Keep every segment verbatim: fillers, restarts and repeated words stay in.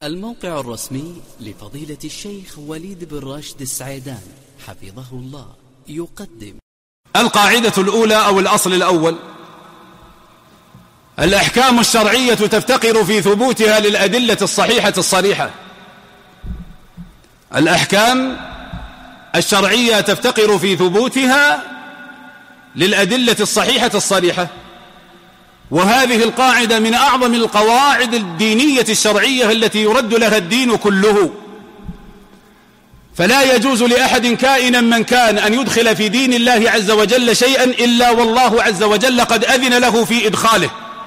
الموقع الرسمي لفضيلة الشيخ وليد بن راشد السعيدان حفظه الله يقدم القاعدة الأولى أو الأصل الأول: الأحكام الشرعية تفتقر في ثبوتها للأدلة الصحيحة الصريحة. الأحكام الشرعية تفتقر في ثبوتها للأدلة الصحيحة الصريحة، وهذه القاعدة من أعظم القواعد الدينية الشرعية التي يرد لها الدين كله. فلا يجوز لأحد كائنا من كان أن يدخل في دين الله عز وجل شيئا إلا والله عز وجل قد أذن له في إدخاله.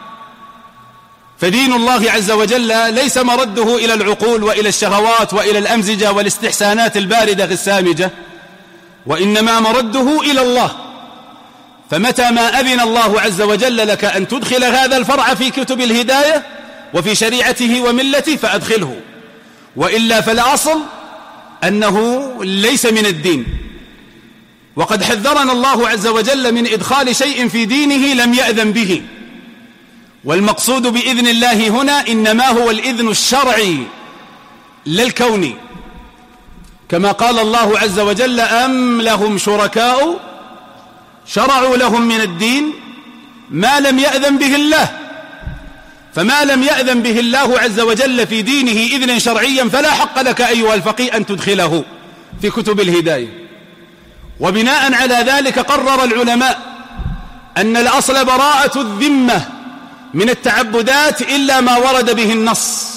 فدين الله عز وجل ليس مرده إلى العقول وإلى الشهوات وإلى الأمزجة والاستحسانات الباردة السامجة، وإنما مرده إلى الله. فمتى ما أذن الله عز وجل لك أن تدخل هذا الفرع في كتب الهداية وفي شريعته وملته فأدخله، وإلا فالأصل أنه ليس من الدين. وقد حذرنا الله عز وجل من إدخال شيء في دينه لم يأذن به، والمقصود بإذن الله هنا إنما هو الإذن الشرعي لا الكوني، كما قال الله عز وجل: أم لهم شركاء شرعوا لهم من الدين ما لم يأذن به الله. فما لم يأذن به الله عز وجل في دينه إذنا شرعيا فلا حق لك أيها الفقيه أن تدخله في كتب الهداية. وبناء على ذلك قرر العلماء أن الأصل براءة الذمة من التعبدات إلا ما ورد به النص.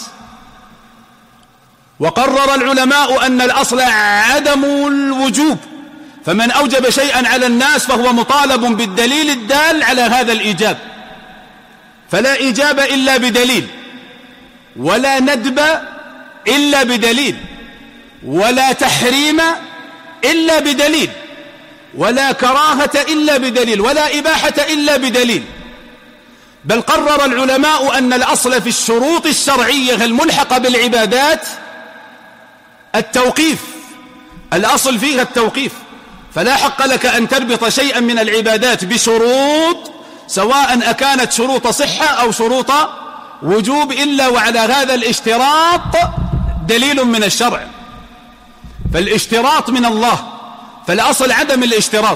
وقرر العلماء أن الأصل عدم الوجوب، فمن أوجب شيئا على الناس فهو مطالب بالدليل الدال على هذا الإيجاب، فلا إيجاب إلا بدليل، ولا ندب إلا بدليل، ولا تحريم إلا بدليل، ولا كراهة إلا بدليل، ولا إباحة إلا بدليل. بل قرر العلماء أن الأصل في الشروط الشرعية الملحقة بالعبادات التوقيف، الأصل فيها التوقيف. فلا حق لك أن تربط شيئا من العبادات بشروط، سواء أكانت شروط صحة أو شروط وجوب، إلا وعلى هذا الاشتراط دليل من الشرع. فالاشتراط من الله، فالأصل عدم الاشتراط.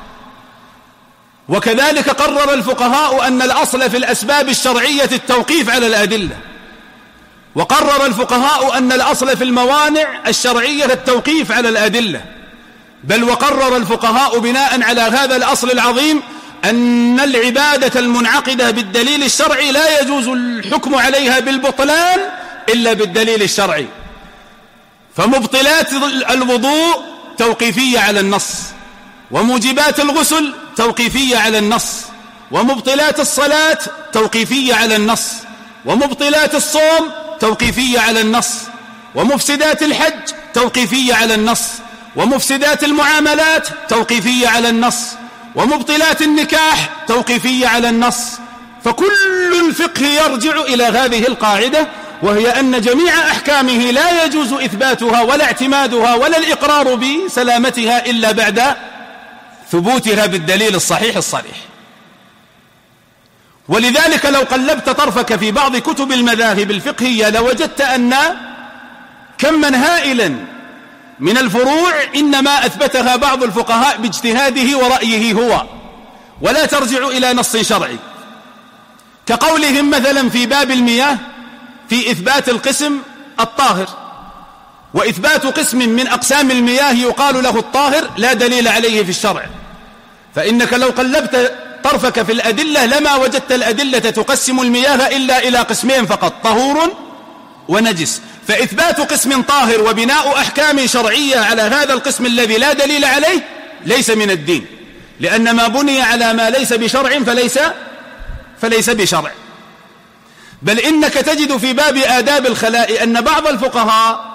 وكذلك قرر الفقهاء أن الأصل في الأسباب الشرعية التوقيف على الأدلة. وقرر الفقهاء أن الأصل في الموانع الشرعية التوقيف على الأدلة. بل وقرر الفقهاء بناء على هذا الأصل العظيم أن العبادة المنعقدة بالدليل الشرعي لا يجوز الحكم عليها بالبطلان إلا بالدليل الشرعي. فمبطلات الوضوء توقيفية على النص، وموجبات الغسل توقيفية على النص، ومبطلات الصلاة توقيفية على النص، ومبطلات الصوم توقيفية على النص، ومفسدات الحج توقيفية على النص، ومفسدات المعاملات توقيفية على النص، ومبطلات النكاح توقيفية على النص. فكل الفقه يرجع إلى هذه القاعدة، وهي أن جميع أحكامه لا يجوز إثباتها ولا اعتمادها ولا الإقرار بسلامتها إلا بعد ثبوتها بالدليل الصحيح الصريح. ولذلك لو قلبت طرفك في بعض كتب المذاهب الفقهية لوجدت أن كما هائلا من الفروع إنما أثبتها بعض الفقهاء باجتهاده ورأيه هو، ولا ترجع إلى نص شرعي، كقولهم مثلا في باب المياه في إثبات القسم الطاهر، وإثبات قسم من أقسام المياه يقال له الطاهر لا دليل عليه في الشرع. فإنك لو قلبت طرفك في الأدلة لما وجدت الأدلة تقسم المياه إلا إلى قسمين فقط: طهور ونجس. فإثبات قسم طاهر وبناء أحكام شرعية على هذا القسم الذي لا دليل عليه ليس من الدين، لأن ما بني على ما ليس بشرع فليس فليس بشرع. بل إنك تجد في باب آداب الخلاء أن بعض الفقهاء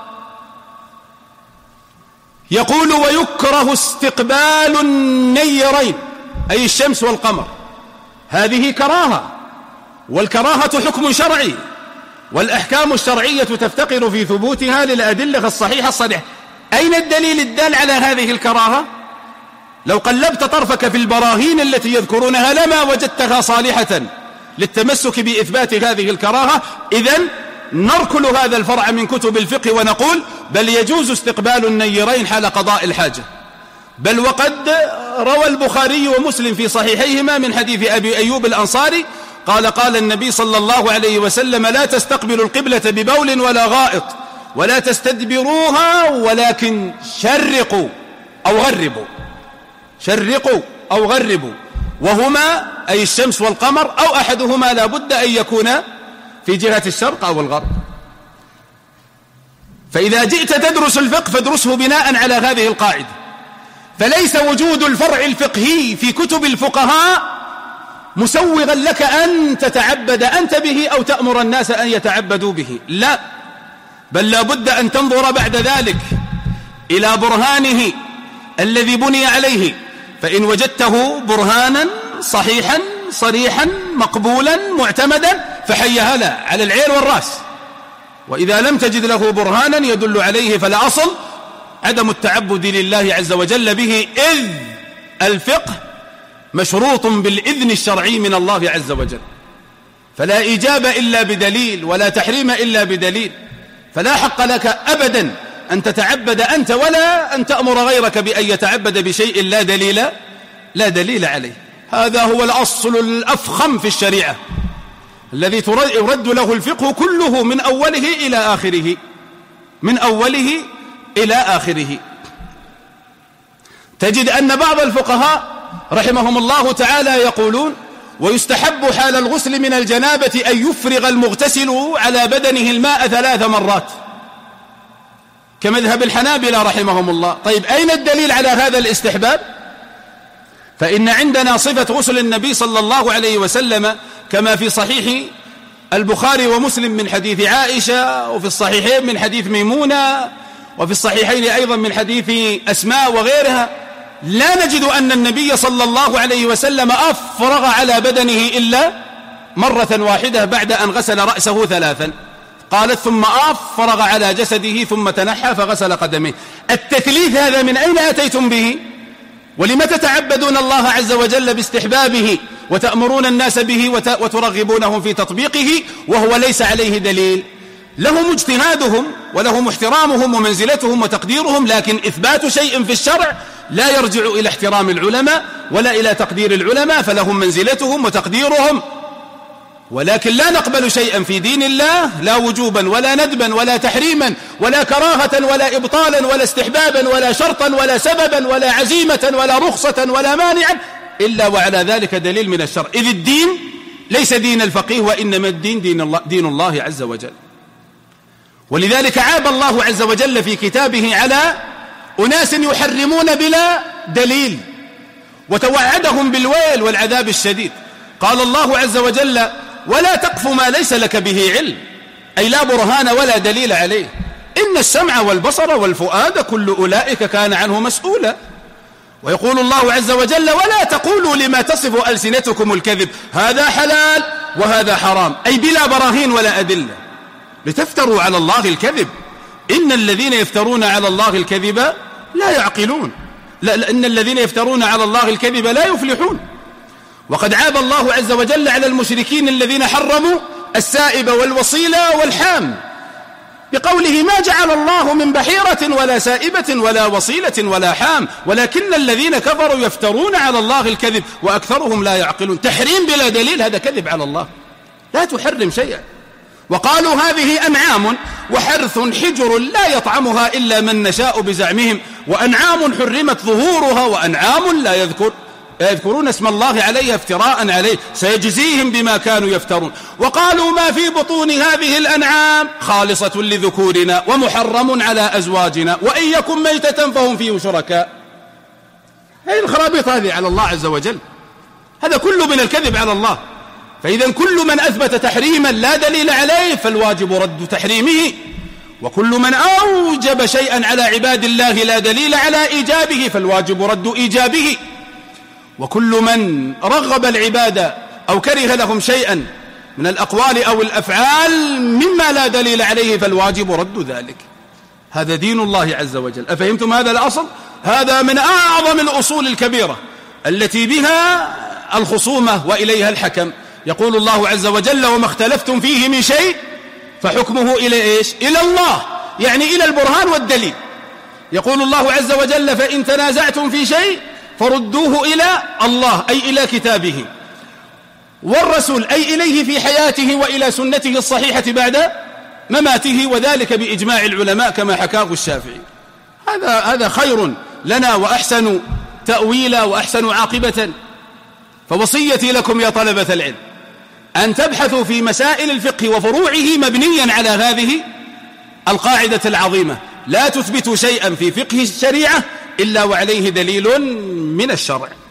يقول: ويكره استقبال النيرين، أي الشمس والقمر. هذه كراهة، والكراهة حكم شرعي، والأحكام الشرعية تفتقر في ثبوتها للأدلة الصحيحة الصريحة. أين الدليل الدال على هذه الكراهة؟ لو قلبت طرفك في البراهين التي يذكرونها لما وجدتها صالحة للتمسك بإثبات هذه الكراهة. إذن نركل هذا الفرع من كتب الفقه ونقول بل يجوز استقبال النيرين حال قضاء الحاجة. بل وقد روى البخاري ومسلم في صحيحيهما من حديث أبي أيوب الأنصاري قال قال النبي صلى الله عليه وسلم لا تستقبلوا القبلة ببول ولا غائط ولا تستدبروها ولكن شرقوا أو غربوا، شرقوا أو غربوا، وهما أي الشمس والقمر أو أحدهما لا بد أن يكون في جهة الشرق أو الغرب. فإذا جئت تدرس الفقه فادرسه بناء على هذه القاعدة. فليس وجود الفرع الفقهي في كتب الفقهاء مسوغا لك أن تتعبد أنت به أو تأمر الناس أن يتعبدوا به، لا، بل لا بد أن تنظر بعد ذلك إلى برهانه الذي بني عليه، فإن وجدته برهانا صحيحا صريحا مقبولا معتمدا فحي هلا على العين والرأس، وإذا لم تجد له برهانا يدل عليه فلا أصل عدم التعبد لله عز وجل به، إذ الفقه مشروط بالإذن الشرعي من الله عز وجل، فلا إجابة إلا بدليل ولا تحريم إلا بدليل، فلا حق لك أبدا أن تتعبد أنت ولا أن تأمر غيرك بأن يتعبد بشيء لا دليل لا دليل عليه. هذا هو الأصل الأفخم في الشريعة الذي يرد له الفقه كله من أوله إلى آخره، من أوله إلى آخره. تجد أن بعض الفقهاء رحمهم الله تعالى يقولون ويستحب حال الغسل من الجنابة أن يفرغ المغتسل على بدنه الماء ثلاث مرات كمذهب الحنابلة رحمهم الله. طيب أين الدليل على هذا الاستحباب؟ فإن عندنا صفة غسل النبي صلى الله عليه وسلم كما في صحيح البخاري ومسلم من حديث عائشة، وفي الصحيحين من حديث ميمونة، وفي الصحيحين أيضا من حديث أسماء وغيرها، لا نجد أن النبي صلى الله عليه وسلم أفرغ على بدنه إلا مرة واحدة بعد أن غسل رأسه ثلاثا، قالت ثم أفرغ على جسده ثم تنحى فغسل قدميه. التثليث هذا من أين أتيتم به؟ ولم تتعبدون الله عز وجل باستحبابه وتأمرون الناس به وترغبونهم في تطبيقه وهو ليس عليه دليل؟ لهم اجتهادهم ولهم احترامهم ومنزلتهم وتقديرهم، لكن إثبات شيء في الشرع لا يرجع إلى احترام العلماء ولا إلى تقدير العلماء، فلهم منزلتهم وتقديرهم. ولكن لا نقبل شيئا في دين الله لا وجوبا ولا ندبا ولا تحريما ولا كراهة ولا إبطالا ولا استحبابا ولا شرطا ولا سببا ولا عزيمة ولا رخصة ولا مانعا إلا وعلى ذلك دليل من الشرع، إذ الدين ليس دين الفقيه وإنما الدين دين الله, دين الله عز وجل. ولذلك عاب الله عز وجل في كتابه على أناس يحرمون بلا دليل وتوعدهم بالويل والعذاب الشديد. قال الله عز وجل ولا تقف ما ليس لك به علم، أي لا برهان ولا دليل عليه، إن السمع والبصر والفؤاد كل أولئك كان عنه مسؤولا. ويقول الله عز وجل ولا تقولوا لما تصف ألسنتكم الكذب هذا حلال وهذا حرام، أي بلا براهين ولا أدلة لتفتروا على الله الكذب، إن الذين يفترون على الله الكذب لا يعقلون، لا إن الذين يفترون على الله الكذب لا يفلحون. وقد عاب الله عز وجل على المشركين الذين حرموا السائب والوصيلة والحام بقوله ما جعل الله من بحيرة ولا سائبة ولا وصيلة ولا حام ولكن الذين كفروا يفترون على الله الكذب وأكثرهم لا يعقلون. تحريم بلا دليل هذا كذب على الله، لا تحرم شيئا. وقالوا هذه أنعام وحرث حجر لا يطعمها إلا من نشاء بزعمهم وأنعام حرمت ظهورها وأنعام لا يذكر يذكرون اسم الله عليها افتراء عليه سيجزيهم بما كانوا يفترون. وقالوا ما في بطون هذه الأنعام خالصة لذكورنا ومحرم على أزواجنا وإن يكن ميتة فهم فيه شركاء. هذه الخرابيط هذه على الله عز وجل، هذا كله من الكذب على الله. فإذا كل من أثبت تحريما لا دليل عليه فالواجب رد تحريمه، وكل من أوجب شيئا على عباد الله لا دليل على إيجابه فالواجب رد إيجابه، وكل من رغب العباد أو كره لهم شيئا من الأقوال أو الأفعال مما لا دليل عليه فالواجب رد ذلك. هذا دين الله عز وجل. أفهمتم هذا الأصل؟ هذا من أعظم الأصول الكبيرة التي بها الخصومة وإليها الحكم. يقول الله عز وجل وما اختلفتم فيه من شيء فحكمه إلى إيش؟ إلى الله، يعني إلى البرهان والدليل. يقول الله عز وجل: فإن تنازعتم في شيء فردوه إلى الله، أي إلى كتابه والرسول، أي إليه في حياته وإلى سنته الصحيحة بعد مماته، وذلك بإجماع العلماء كما حكاه الشافعي. هذا هذا خير لنا وأحسن تأويلا وأحسن عاقبة. فوصيتي لكم يا طلبة العلم أن تبحثوا في مسائل الفقه وفروعه مبنيا على هذه القاعدة العظيمة: لا تثبتوا شيئا في فقه الشريعة إلا وعليه دليل من الشرع.